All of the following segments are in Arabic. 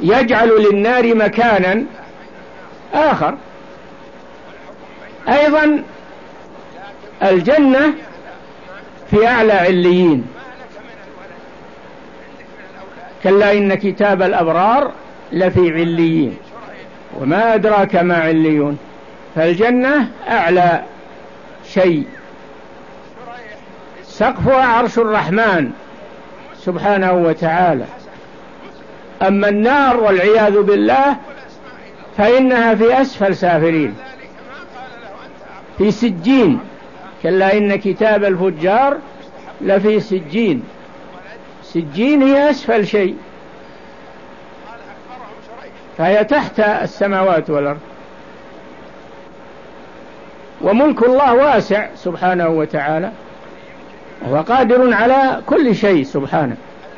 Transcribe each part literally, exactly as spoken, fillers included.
يجعل للنار مكانا آخر. أيضا الجنة في أعلى عليين، كلا إن كتاب الأبرار لفي عليين وما أدراك ما عليون. فالجنة أعلى شيء، سقفها عرش الرحمن سبحانه وتعالى. أما النار والعياذ بالله فإنها في أسفل سافلين، في سجين، كلا إن كتاب الفجار لفي سجين. سجين هي أسفل شيء، فهي تحت السماوات والأرض. وملك الله واسع سبحانه وتعالى، وهو قادر على كل شيء سبحانه.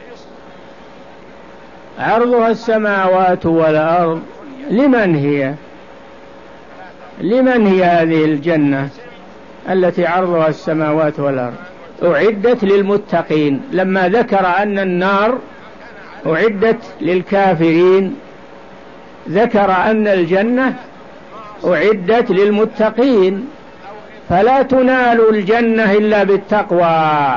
عرضها السماوات والأرض. لمن هي لمن هي هذه الجنة التي عرضها السماوات والأرض؟ أعدت للمتقين. لما ذكر أن النار أعدت للكافرين ذكر أن الجنة أعدت للمتقين. فلا تنال الجنة إلا بالتقوى،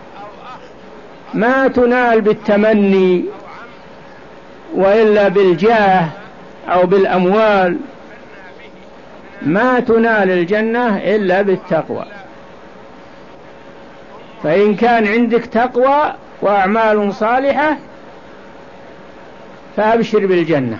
ما تنال بالتمني وإلا بالجاه أو بالأموال. ما تنال الجنة إلا بالتقوى. فإن كان عندك تقوى وأعمال صالحة فأبشر بالجنة.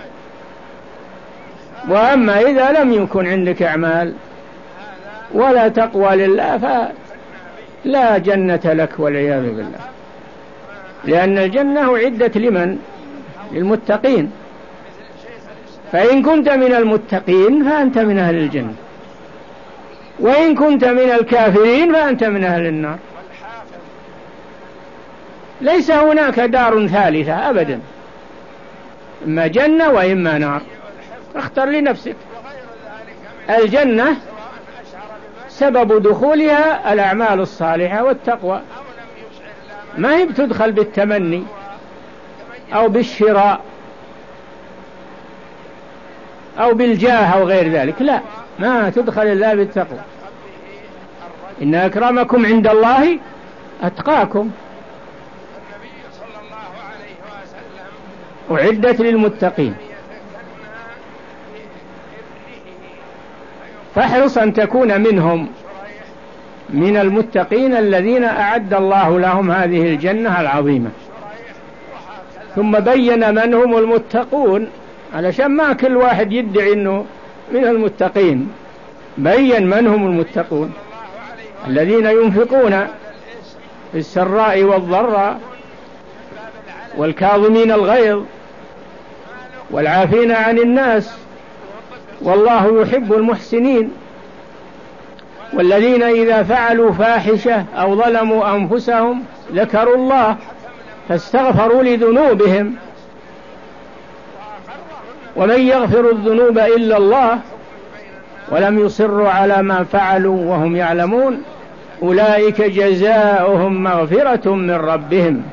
وأما إذا لم يكن عندك أعمال ولا تقوى لله فلا جنة لك والعياذ بالله، لأن الجنة أعدت لمن؟ للمتقين. فإن كنت من المتقين فأنت من أهل الجنة، وإن كنت من الكافرين فأنت من أهل النار. ليس هناك دار ثالثة أبدا، إما جنة وإما نار، اختر لنفسك. الجنة سبب دخولها الأعمال الصالحة والتقوى، ما هي بتدخل بالتمني أو بالشراء أو بالجاه أو غير ذلك، لا، ما تدخل إلا بالتقوى. إن أكرمكم عند الله أتقاكم. أعدت للمتقين. فاحرص أن تكون منهم، من المتقين الذين أعد الله لهم هذه الجنة العظيمة. ثم بين من هم المتقون علشان ما كل واحد يدعي أنه من المتقين. بين من هم المتقون: الذين ينفقون في السراء والضراء والكاظمين الغيظ والعافين عن الناس والله يحب المحسنين، والذين إذا فعلوا فاحشة أو ظلموا أنفسهم ذكروا الله فاستغفروا لذنوبهم ومن يغفر الذنوب إلا الله ولم يصروا على ما فعلوا وهم يعلمون أولئك جزاؤهم مغفرة من ربهم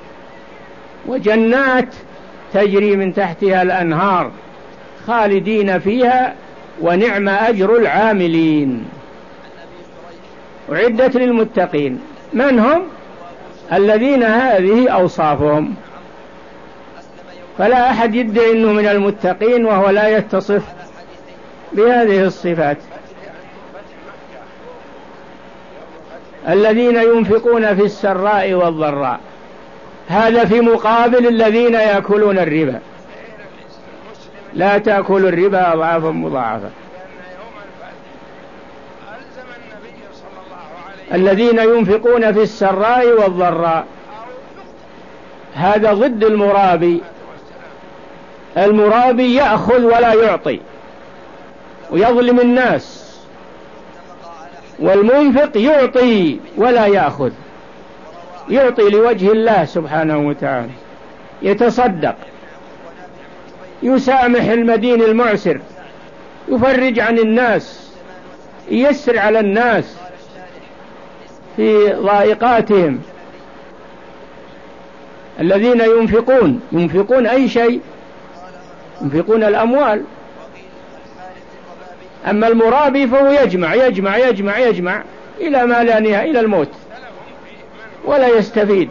وجنات تجري من تحتها الأنهار خالدين فيها ونعم أجر العاملين. أعدت للمتقين. من هم؟ الذين هذه أوصافهم. فلا أحد يدعي أنه من المتقين وهو لا يتصف بهذه الصفات. الذين ينفقون في السراء والضراء، هذا في مقابل الذين يأكلون الربا. لا تأكلوا الربا أضعافا مضاعفة. الذين ينفقون في السراء والضراء، هذا ضد المرابي. المرابي يأخذ ولا يعطي ويظلم الناس، والمنفق يعطي ولا يأخذ، يعطي لوجه الله سبحانه وتعالى، يتصدق، يسامح المدين المعسر، يفرج عن الناس، ييسر على الناس في ضائقاتهم. الذين ينفقون ينفقون أي شيء، ينفقون الأموال. أما المرابي فهو يجمع يجمع يجمع يجمع إلى ما لا نهاية، إلى الموت، ولا يستفيد.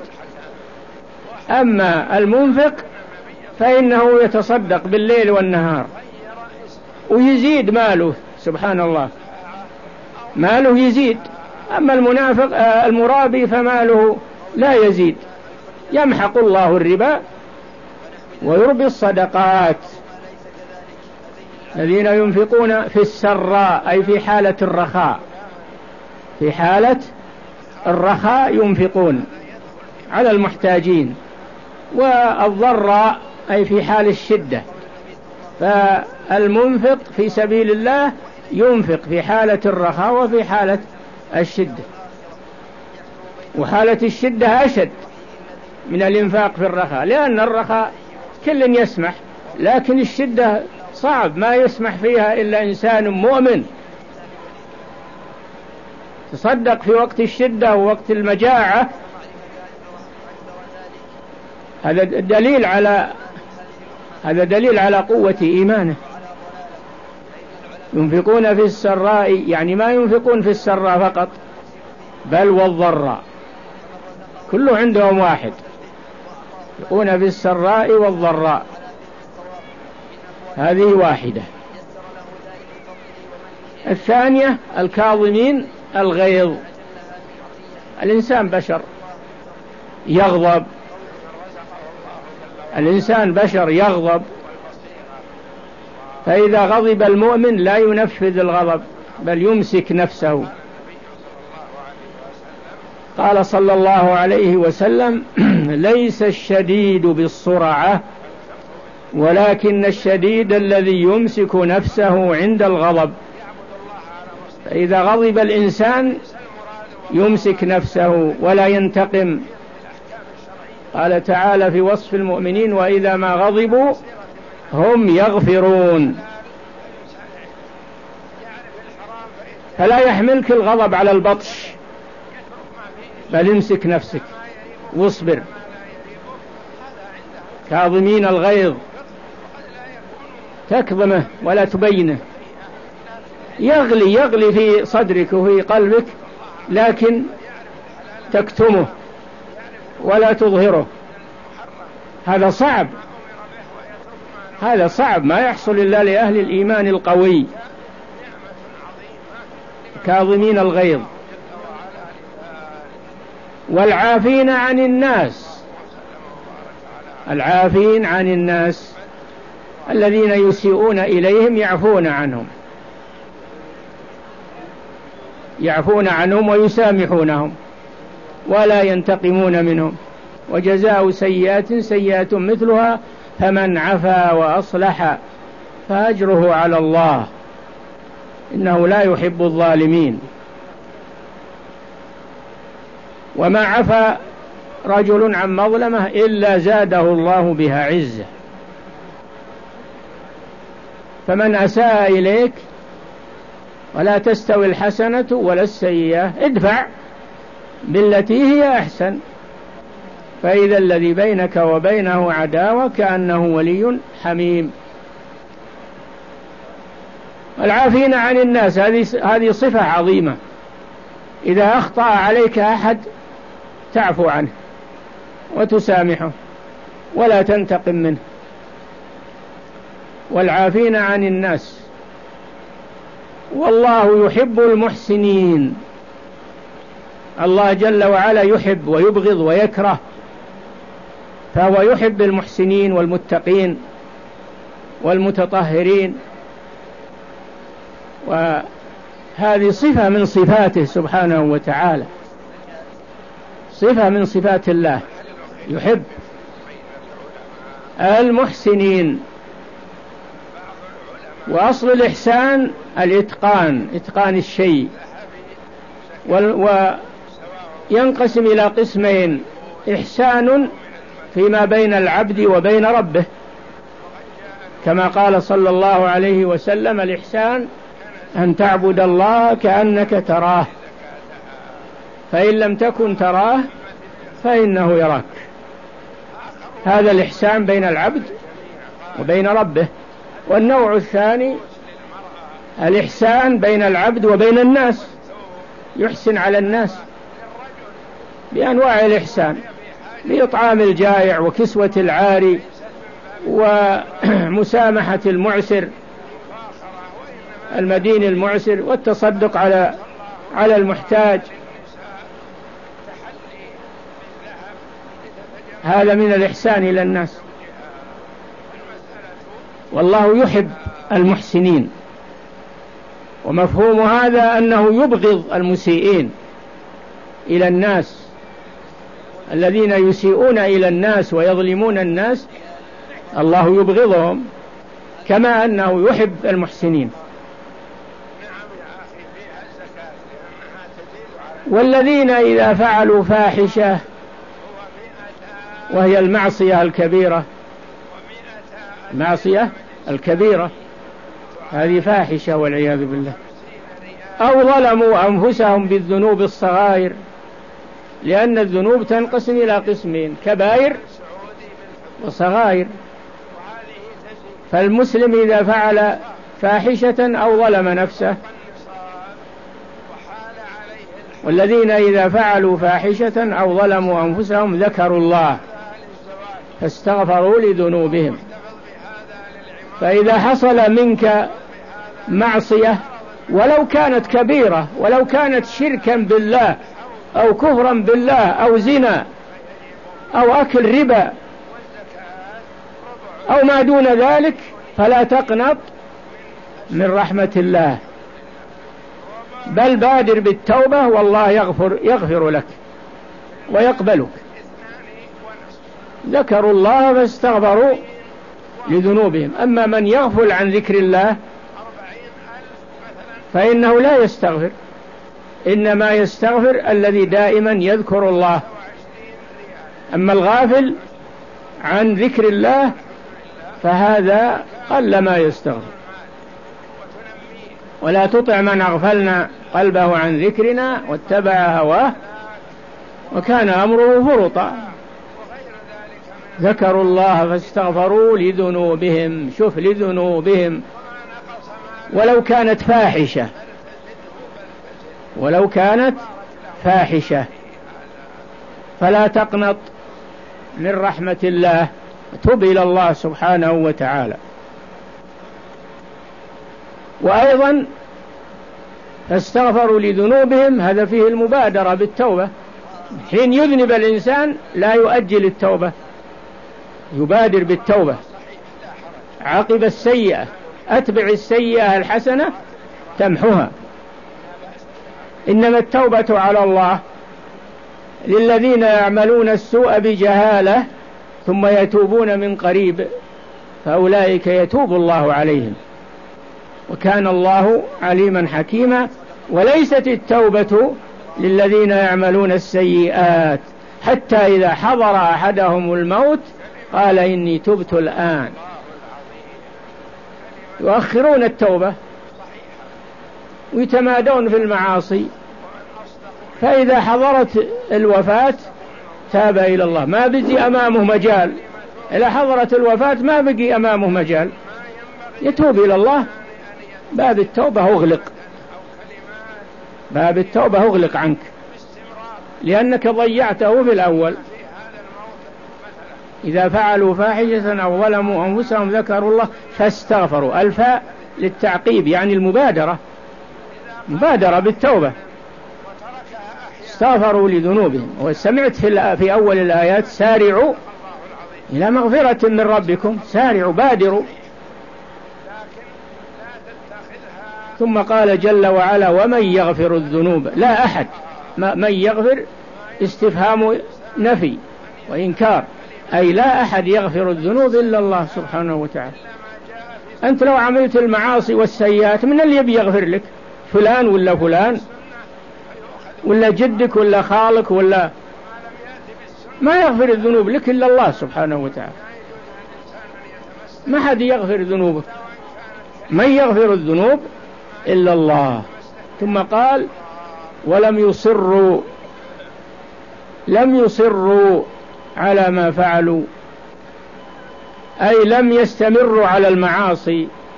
أما المنفق فإنه يتصدق بالليل والنهار ويزيد ماله، سبحان الله، ماله يزيد. أما المنافق المرابي فماله لا يزيد، يمحق الله الربا ويربي الصدقات. الذين ينفقون في السراء أي في حالة الرخاء، في حالة الرخاء ينفقون على المحتاجين، والضراء أي في حال الشدة. فالمنفق في سبيل الله ينفق في حالة الرخاء وفي حالة الشدة، وحالة الشدة أشد من الإنفاق في الرخاء، لأن الرخاء كل يسمح، لكن الشدة صعب ما يسمح فيها إلا إنسان مؤمن. تصدق في وقت الشدة ووقت المجاعة، هذا دليل على هذا دليل على قوة إيمانه. ينفقون في السراء يعني ما ينفقون في السراء فقط، بل والضراء، كله عندهم واحد، ينفقون في السراء والضراء، هذه واحدة. الثانية الكاظمين الغيظ. الإنسان بشر يغضب، الإنسان بشر يغضب، فإذا غضب المؤمن لا ينفذ الغضب بل يمسك نفسه. قال صلى الله عليه وسلم: ليس الشديد بالصرعة ولكن الشديد الذي يمسك نفسه عند الغضب. فإذا غضب الإنسان يمسك نفسه ولا ينتقم. قال تعالى في وصف المؤمنين: وإذا ما غضبوا هم يغفرون. فلا يحملك الغضب على البطش، بل امسك نفسك واصبر. كاظمين الغيظ، تكظمه ولا تبينه، يغلي يغلي في صدرك وفي قلبك، لكن تكتمه ولا تظهره. هذا صعب، هذا صعب، ما يحصل إلا لأهل الإيمان القوي. كاظمين الغيظ والعافين عن الناس. العافين عن الناس الذين يسيئون إليهم يعفون عنهم، يعفون عنهم ويسامحونهم ولا ينتقمون منهم. وجزاء سيئات سيئات مثلها فمن عفا وأصلح فأجره على الله إنه لا يحب الظالمين. وما عفا رجل عن مظلمة إلا زاده الله بها عزة. فمن أساء إليك ولا تستوي الحسنة ولا السيئة ادفع بالتي هي أحسن، فإذا الذي بينك وبينه عداوة كأنه ولي حميم. العافين عن الناس هذه صفة عظيمة. إذا أخطأ عليك أحد تعفو عنه وتسامحه ولا تنتقم منه. والعافين عن الناس، والله يحب المحسنين. الله جل وعلا يحب ويبغض ويكره، فهو يحب المحسنين والمتقين والمتطهرين، وهذه صفة من صفاته سبحانه وتعالى، صفة من صفات الله، يحب المحسنين. وأصل الإحسان الإتقان، إتقان الشيء، وينقسم إلى قسمين: إحسان فيما بين العبد وبين ربه، كما قال صلى الله عليه وسلم: الإحسان أن تعبد الله كأنك تراه فإن لم تكن تراه فإنه يراك. هذا الإحسان بين العبد وبين ربه. والنوع الثاني الإحسان بين العبد وبين الناس، يحسن على الناس بأنواع الإحسان، بإطعام الجائع وكسوة العاري ومسامحة المعسر المدين المعسر والتصدق على على المحتاج. هذا من الإحسان إلى الناس، والله يحب المحسنين. ومفهوم هذا أنه يبغض المسيئين إلى الناس، الذين يسيئون إلى الناس ويظلمون الناس الله يبغضهم، كما أنه يحب المحسنين. والذين إذا فعلوا فاحشة، وهي المعصية الكبيرة، المعصية الكبيرة هذه فاحشة والعياذ بالله، أو ظلموا أنفسهم بالذنوب الصغائر، لأن الذنوب تنقسم إلى قسمين: كبائر وصغائر. فالمسلم إذا فعل فاحشة أو ظلم نفسه، والذين إذا فعلوا فاحشة أو ظلموا أنفسهم ذكروا الله فاستغفروا لذنوبهم. فإذا حصل منك معصية ولو كانت كبيرة، ولو كانت شركا بالله أو كفرا بالله أو زنا أو أكل ربا أو ما دون ذلك، فلا تقنط من رحمة الله، بل بادر بالتوبة والله يغفر, يغفر لك ويقبلك. ذكروا الله فاستغفروا لذنوبهم. أما من يغفل عن ذكر الله فإنه لا يستغفر، إنما يستغفر الذي دائما يذكر الله. أما الغافل عن ذكر الله فهذا قل ما يستغفر. ولا تطع من أغفلنا قلبه عن ذكرنا واتبع هواه وكان أمره فرطا. ذكروا الله فاستغفروا لذنوبهم، شوف لذنوبهم، ولو كانت فاحشة، ولو كانت فاحشة. فلا تقنط من رحمة الله، تب إلى الله سبحانه وتعالى. وأيضا فاستغفروا لذنوبهم، هذا فيه المبادرة بالتوبة. حين يذنب الإنسان لا يؤجل التوبة، يبادر بالتوبة. عقب السيئة أتبع السيئة الحسنة تمحها. إنما التوبة على الله للذين يعملون السوء بجهالة ثم يتوبون من قريب فأولئك يتوب الله عليهم وكان الله عليما حكيما. وليست التوبة للذين يعملون السيئات حتى إذا حضر أحدهم الموت قال إني تبت الآن. يؤخرون التوبة ويتمادون في المعاصي، فإذا حضرت الوفاة تاب إلى الله، ما بقي أمامه مجال. إذا حضرت الوفاة ما بقي أمامه مجال، يتوب إلى الله. باب التوبة أغلق، باب التوبة أغلق عنك لأنك ضيعته في الأول. إذا فعلوا فاحشة أو ظلموا أنفسهم ذكروا الله فاستغفروا. الفاء للتعقيب يعني المبادرة، مبادرة بالتوبة. استغفروا لذنوبهم. وسمعت في, في أول الآيات سارعوا إلى مغفرة من ربكم، سارعوا بادروا. ثم قال جل وعلا ومن يغفر الذنوب، لا أحد. من يغفر استفهام نفي وإنكار، أي لا أحد يغفر الذنوب إلا الله سبحانه وتعالى. أنت لو عملت المعاصي والسيئات من اللي يبي يغفر لك؟ فلان ولا فلان ولا جدك ولا خالك ولا؟ ما يغفر الذنوب لك إلا الله سبحانه وتعالى. ما حد يغفر ذنوبك، من يغفر الذنوب إلا الله. ثم قال ولم يصروا، لم يصروا على ما فعلوا، أي لم يستمروا على المعاصي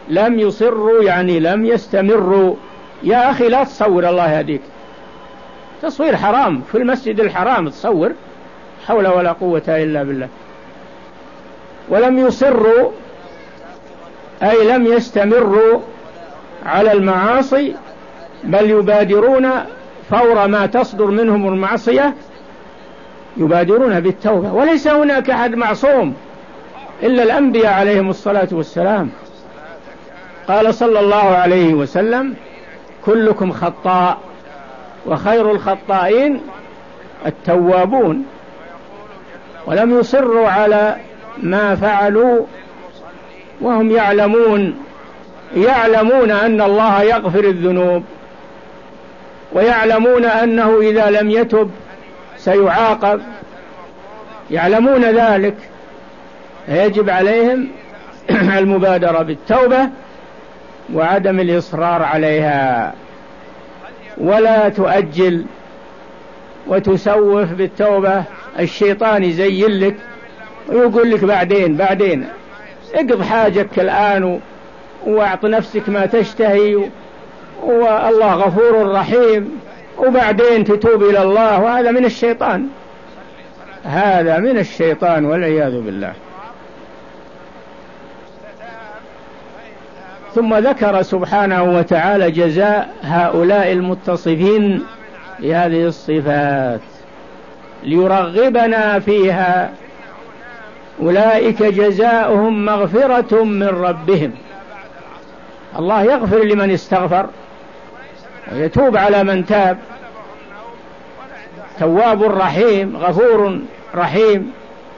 لم يصروا يعني لم يستمروا. يا أخي لا تصور، الله يهديك، تصوير حرام في المسجد الحرام، تصور، حول ولا قوة إلا بالله. ولم يصروا أي لم يستمروا على المعاصي، بل يبادرون فور ما تصدر منهم المعصية يبادرون بالتوبة. وليس هناك أحد معصوم إلا الأنبياء عليهم الصلاة والسلام. قال صلى الله عليه وسلم: كلكم خطاء وخير الخطائين التوابون. ولم يصروا على ما فعلوا وهم يعلمون يعلمون أن الله يغفر الذنوب، ويعلمون أنه إذا لم يتب سيعاقب، يعلمون ذلك، يجب عليهم المبادرة بالتوبة وعدم الإصرار عليها، ولا تؤجل وتسوف بالتوبة. الشيطان يزين لك ويقول لك بعدين بعدين، اقض حاجك الآن واعط نفسك ما تشتهي، والله غفور رحيم، وبعدين تتوب إلى الله. وهذا من الشيطان، هذا من الشيطان والعياذ بالله. ثم ذكر سبحانه وتعالى جزاء هؤلاء المتصفين بهذه الصفات ليرغبنا فيها. أولئك جزاؤهم مغفرة من ربهم. الله يغفر لمن استغفر ويتوب على من تاب، تواب رحيم غفور رحيم.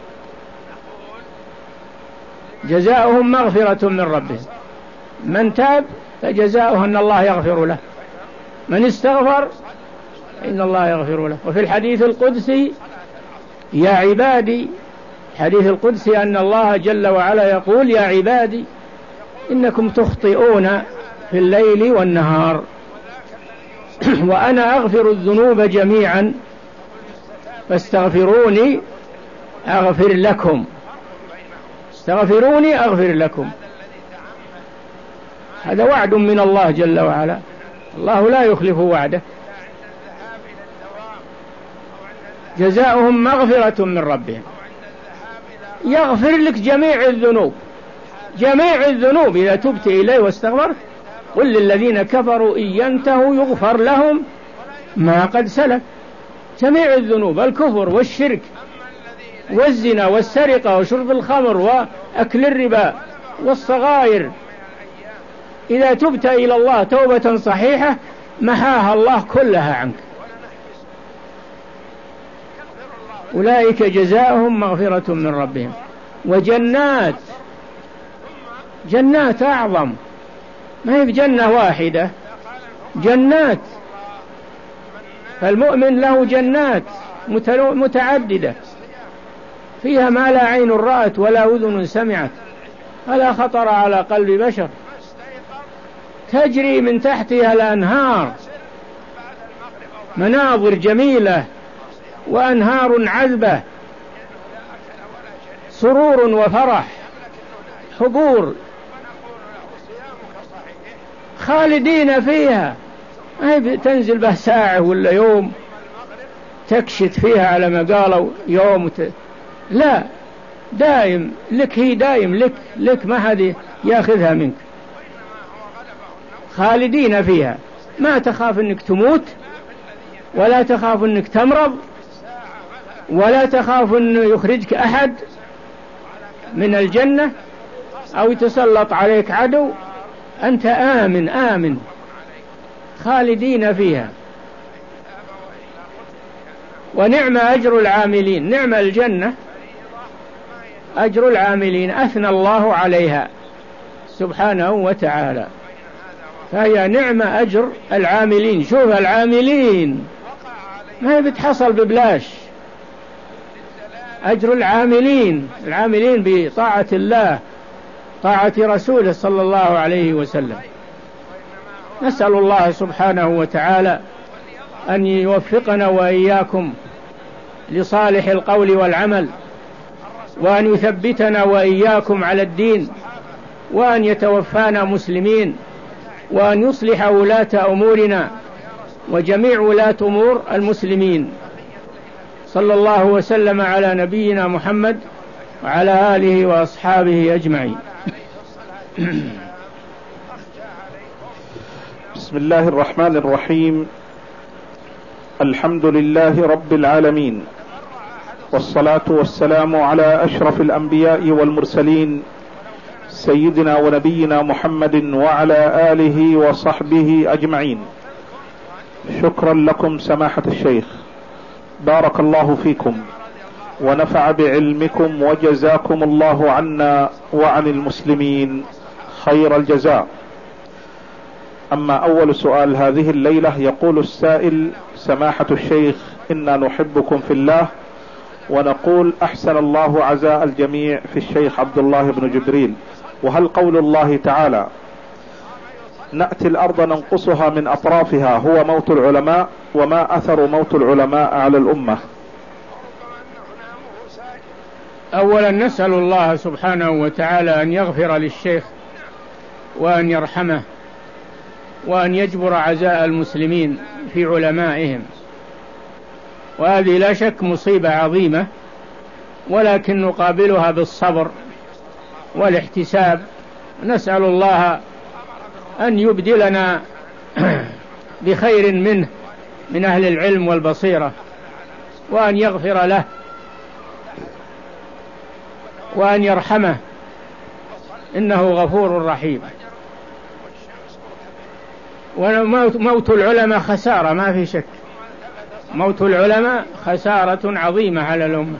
جزاؤهم مغفرة من ربهم، من تاب فجزاؤه أن الله يغفر له، من استغفر إن الله يغفر له. وفي الحديث القدسي: يا عبادي، حديث القدسي أن الله جل وعلا يقول: يا عبادي إنكم تخطئون في الليل والنهار وأنا أغفر الذنوب جميعا فاستغفروني أغفر لكم، استغفروني أغفر لكم. هذا وعد من الله جل وعلا، الله لا يخلف وعده. جزاؤهم مغفرة من ربهم، يغفر لك جميع الذنوب، جميع الذنوب إذا تبت إليه واستغفرت. قل للذين كفروا إن ينتهوا يغفر لهم ما قد سلف. جميع الذنوب، الكفر والشرك والزنا والسرقة وشرب الخمر وأكل الربا والصغائر، إذا تبت إلى الله توبة صحيحة محاها الله كلها عنك. أولئك جزاؤهم مغفرة من ربهم وجنات، جنات أعظم، ما هي بجنة واحدة، جنات. فالمؤمن له جنات متعددة فيها ما لا عين رأت ولا أذن سمعت ولا خطر على قلب بشر، تجري من تحتها الأنهار، مناظر جميلة وأنهار عذبة، سرور وفرح، حبور، خالدين فيها. ما تنزل به ساعة ولا يوم تكشت فيها على ما قالوا يوم وت... لا، دائم لك، هي دائم لك لك ما حد ياخذها منك. خالدين فيها، ما تخاف انك تموت، ولا تخاف انك تمرض، ولا تخاف انه يخرجك احد من الجنة او يتسلط عليك عدو. انت آمن آمن، خالدين فيها. ونعم أجر العاملين، نعم الجنة أجر العاملين، أثنى الله عليها سبحانه وتعالى، فهي نعم أجر العاملين. شوف العاملين ما هي بتحصل ببلاش، أجر العاملين، العاملين بطاعة الله طاعة رسوله صلى الله عليه وسلم. نسأل الله سبحانه وتعالى أن يوفقنا وإياكم لصالح القول والعمل، وأن يثبتنا وإياكم على الدين، وأن يتوفانا مسلمين، وأن يصلح ولاة أمورنا وجميع ولاة أمور المسلمين. صلى الله وسلم على نبينا محمد وعلى آله وأصحابه أجمعين. بسم الله الرحمن الرحيم. الحمد لله رب العالمين، والصلاة والسلام على أشرف الأنبياء والمرسلين سيدنا ونبينا محمد وعلى آله وصحبه أجمعين. شكرا لكم سماحة الشيخ، بارك الله فيكم ونفع بعلمكم وجزاكم الله عنا وعن المسلمين خير الجزاء. أما أول سؤال هذه الليلة، يقول السائل: سماحة الشيخ، إنا نحبكم في الله، ونقول أحسن الله عزاء الجميع في الشيخ عبد الله بن جبريل، وهل قول الله تعالى نأتي الأرض ننقصها من أطرافها هو موت العلماء، وما أثر موت العلماء على الأمة؟ أولا نسأل الله سبحانه وتعالى أن يغفر للشيخ وأن يرحمه وأن يجبر عزاء المسلمين في علمائهم، وهذه لا شك مصيبة عظيمة، ولكن نقابلها بالصبر والاحتساب. نسأل الله أن يبدلنا بخير منه من أهل العلم والبصيرة، وأن يغفر له وأن يرحمه، إنه غفور رحيم. وموت العلماء خسارة، ما في شك، موت العلماء خسارة عظيمة على الأمة.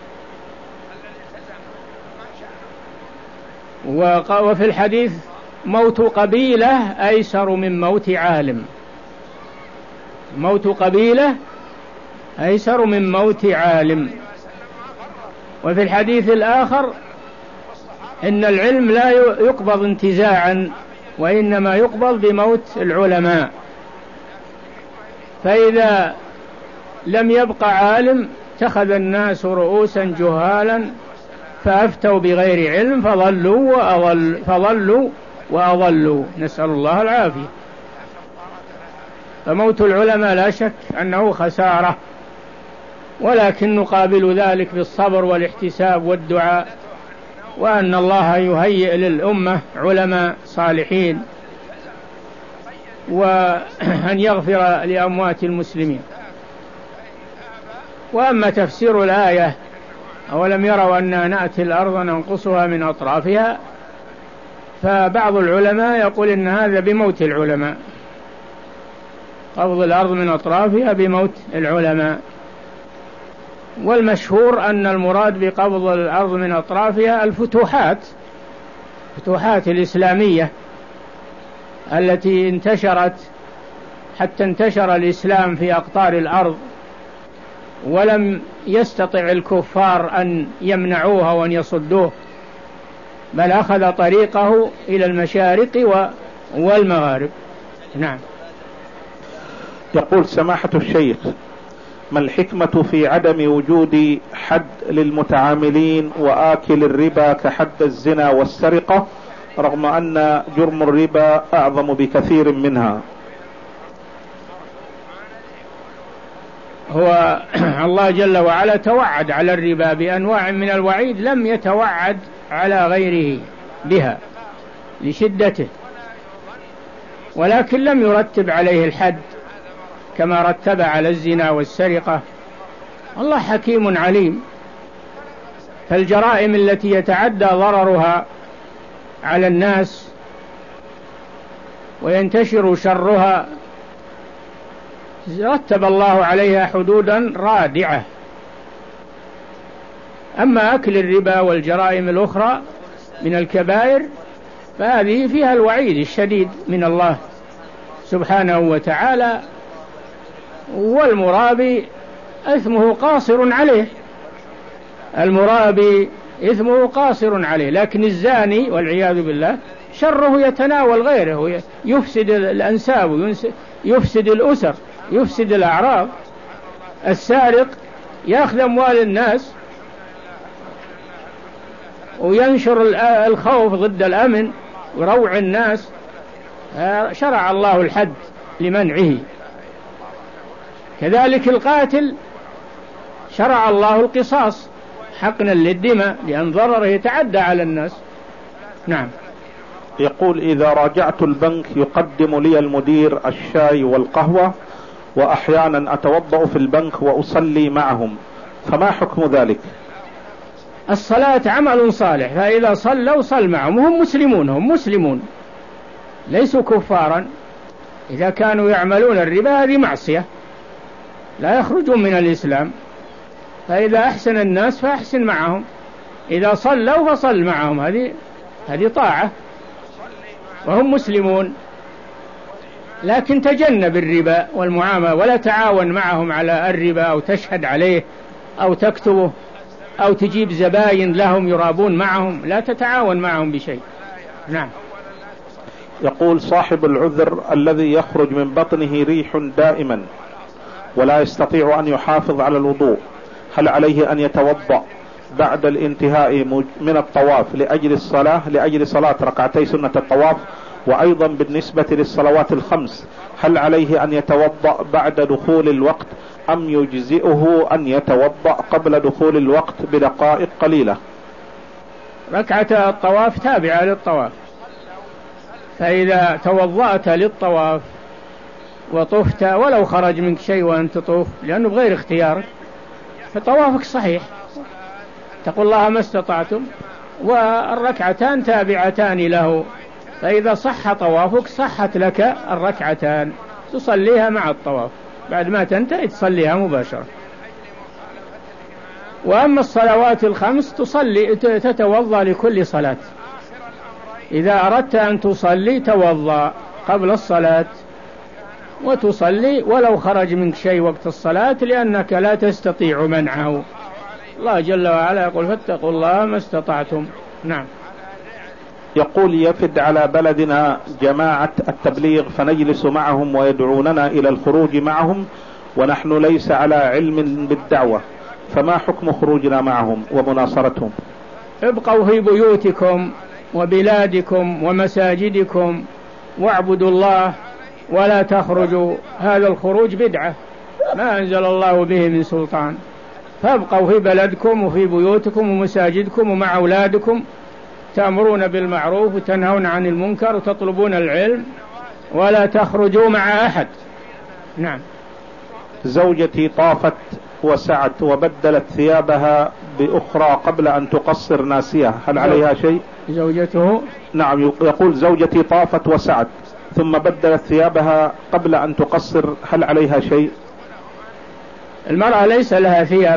وفي الحديث: موت قبيلة أيسر من موت عالم. موت قبيلة أيسر من موت عالم. وفي الحديث الآخر: إن العلم لا يقبض انتزاعا، وإنما يقبض بموت العلماء. فإذا لم يبق عالم اتخذ الناس رؤوسا جهالا فأفتوا بغير علم فضلوا وأضل فضلوا وأضلوا، نسأل الله العافية. فموت العلماء لا شك أنه خسارة، ولكن نقابل ذلك بالصبر والاحتساب والدعاء، وأن الله يهيئ للأمة علماء صالحين، وأن يغفر لأموات المسلمين. وأما تفسير الآية: أولم يروا أننا نأتي الأرض ننقصها من أطرافها، فبعض العلماء يقول إن هذا بموت العلماء، قبض الأرض من أطرافها بموت العلماء. والمشهور أن المراد بقبض الأرض من أطرافها الفتوحات، الفتوحات الإسلامية التي انتشرت حتى انتشر الإسلام في أقطار الأرض، ولم يستطع الكفار أن يمنعوها وأن يصدوه، بل أخذ طريقه إلى المشارق والمغارب. نعم. يقول سماحة الشيخ: ما الحكمة في عدم وجود حد للمتعاملين وآكل الربا كحد الزنا والسرقة، رغم أن جرم الربا أعظم بكثير منها؟ هو الله جل وعلا توعد على الربا بأنواع من الوعيد لم يتوعد على غيره بها لشدته، ولكن لم يرتب عليه الحد كما رتب على الزنا والسرقة. الله حكيم عليم. فالجرائم التي يتعدى ضررها على الناس وينتشر شرها رتب الله عليها حدودا رادعة. أما أكل الربا والجرائم الأخرى من الكبائر فهذه فيها الوعيد الشديد من الله سبحانه وتعالى، والمرابي إثمه قاصر عليه، المرابي إثمه قاصر عليه، لكن الزاني والعياذ بالله شره يتناول غيره، يفسد الأنساب، يفسد الأسر، يفسد الأعراض. السارق يأخذ أموال الناس وينشر الخوف ضد الأمن وروع الناس شرع الله الحد لمنعه. كذلك القاتل شرع الله القصاص حقنا للدماء لأن ضرره يتعدى على الناس. نعم. يقول إذا راجعت البنك يقدم لي المدير الشاي والقهوة وأحيانا أتوضأ في البنك وأصلي معهم، فما حكم ذلك؟ الصلاة عمل صالح، فإذا صلوا صل معهم، هم مسلمون، هم مسلمون ليسوا كفارا. إذا كانوا يعملون الربا هذه معصية لا يخرجون من الإسلام، فإذا أحسن الناس فأحسن معهم، إذا صلوا فصل معهم، هذه هذه طاعة وهم مسلمون. لكن تجنب الربا والمعاملة ولا تعاون معهم على الربا أو تشهد عليه أو تكتبه أو تجيب زباين لهم يرابون معهم، لا تتعاون معهم بشيء. نعم. يقول صاحب العذر الذي يخرج من بطنه ريح دائما ولا يستطيع أن يحافظ على الوضوء، هل عليه أن يتوضأ بعد الانتهاء من الطواف لأجل الصلاة لأجل صلاة ركعتي سنة الطواف؟ وأيضا بالنسبة للصلوات الخمس هل عليه أن يتوضأ بعد دخول الوقت أم يجزئه أن يتوضأ قبل دخول الوقت بدقائق قليلة؟ ركعة الطواف تابعة للطواف، فإذا توضأت للطواف وطفت ولو خرج منك شيء وأنت تطوف لأنه بغير اختيارك فطوافك صحيح، تقول الله ما استطعتم، والركعتان تابعتان له، فإذا صح طوافك صحت لك الركعتان تصليها مع الطواف، بعد ما تنتهي تصليها مباشرة. وأما الصلوات الخمس تصلي تتوضأ لكل صلاة، إذا أردت أن تصلي توضأ قبل الصلاة وتصلي ولو خرج منك شيء وقت الصلاة لأنك لا تستطيع منعه. الله جل وعلا يقول فاتقوا الله ما استطعتم. نعم. يقول يفد على بلدنا جماعة التبليغ فنجلس معهم ويدعوننا إلى الخروج معهم ونحن ليس على علم بالدعوة، فما حكم خروجنا معهم ومناصرتهم؟ ابقوا في بيوتكم وبلادكم ومساجدكم واعبدوا الله ولا تخرجوا، هذا الخروج بدعة ما أنزل الله به من سلطان، فابقوا في بلدكم وفي بيوتكم ومساجدكم ومع أولادكم تأمرون بالمعروف وتنهون عن المنكر وتطلبون العلم ولا تخرجوا مع أحد. نعم. زوجتي طافت وسعت وبدلت ثيابها بأخرى قبل أن تقصر ناسية، هل عليها شيء؟ زوجته نعم. يقول زوجتي طافت وسعت ثم بدلت ثيابها قبل أن تقصر، هل عليها شيء؟ المرأة ليس لها ثياب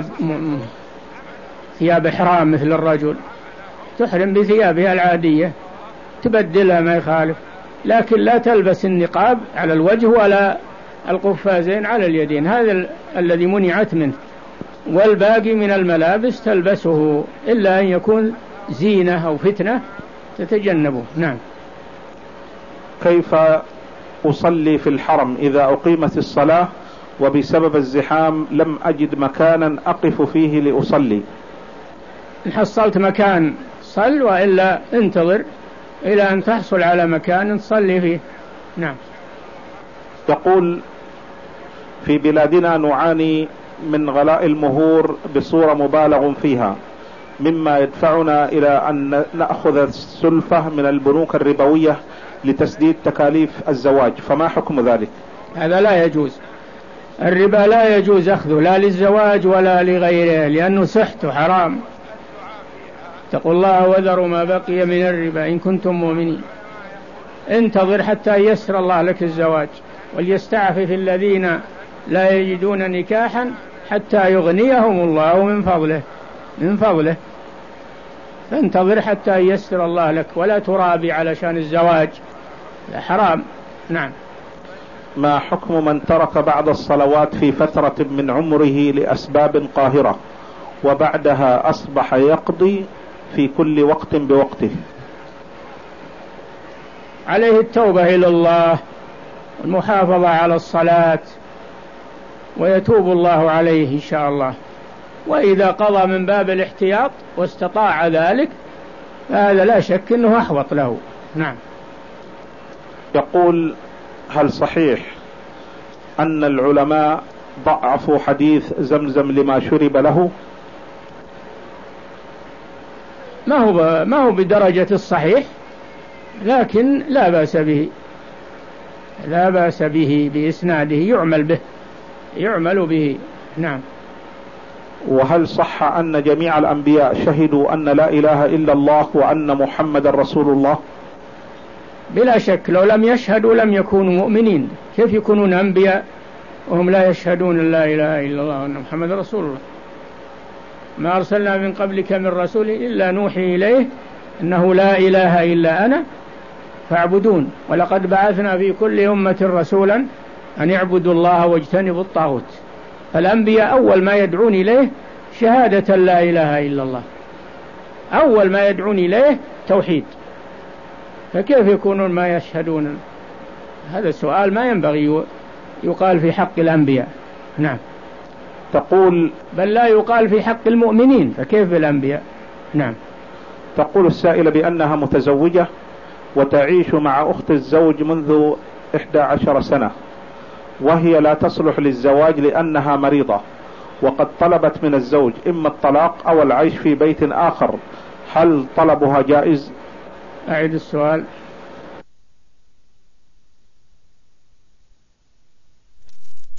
ثياب إحرام مثل الرجل، تحرم بثيابها العادية تبدلها ما يخالف، لكن لا تلبس النقاب على الوجه ولا القفازين على اليدين، هذا ال- الذي منعت منه، والباقي من الملابس تلبسه إلا أن يكون زينة أو فتنة تتجنبه. نعم. كيف أصلي في الحرم إذا أقيمت الصلاة وبسبب الزحام لم أجد مكانا أقف فيه لأصلي؟ إن حصلت مكان صل، وإلا انتظر إلى أن تحصل على مكان تصلي فيه. نعم. يقول في بلادنا نعاني من غلاء المهور بصورة مبالغ فيها مما يدفعنا إلى أن نأخذ السلفة من البنوك الربوية لتسديد تكاليف الزواج، فما حكم ذلك؟ هذا لا يجوز، الربا لا يجوز أخذه لا للزواج ولا لغيره لأنه سحت حرام. اتقوا الله وذروا ما بقي من الربا إن كنتم مؤمنين. انتظر حتى ييسر الله لك الزواج، وليستعفف الذين لا يجدون نكاحا حتى يغنيهم الله من فضله من فضله فانتظر حتى ييسر الله لك، ولا ترابي علشان الزواج، لا حرام. نعم. ما حكم من ترك بعض الصلوات في فترة من عمره لأسباب قاهرة وبعدها أصبح يقضي في كل وقت بوقته؟ عليه التوبة إلى الله والمحافظة على الصلاة ويتوب الله عليه إن شاء الله، وإذا قضى من باب الاحتياط واستطاع ذلك فهذا لا شك أنه أحوط له. نعم. يقول: هل صحيح أن العلماء ضعفوا حديث زمزم لما شرب له؟ ما هو ما هو بدرجة الصحيح، لكن لا بأس به، لا بأس به بإسناده، يعمل به يعمل به. نعم. وهل صح أن جميع الأنبياء شهدوا أن لا إله إلا الله وأن محمد رسول الله؟ بلا شك، لو لم يشهدوا لم يكونوا مؤمنين. كيف يكونون أنبياء وهم لا يشهدون أن لا إله إلا الله وأن محمد رسول الله؟ ما أرسلنا من قبلك من رسول إلا نوحي إليه أنه لا إله إلا أنا فاعبدون، ولقد بعثنا في كل أمة رسولا أن يعبدوا الله واجتنبوا الطاغوت. الأنبياء أول ما يدعون إليه شهادة لا إله إلا الله، أول ما يدعون إليه توحيد، فكيف يكونون ما يشهدون؟ هذا السؤال ما ينبغي يقال في حق الأنبياء. نعم. تقول: بل لا يقال في حق المؤمنين، فكيف بالأنبياء؟ نعم. تقول السائلة بأنها متزوجة وتعيش مع أخت الزوج منذ إحدى عشر سنة، وهي لا تصلح للزواج لأنها مريضة، وقد طلبت من الزوج إما الطلاق أو العيش في بيت آخر، هل طلبها جائز؟ أعيد السؤال.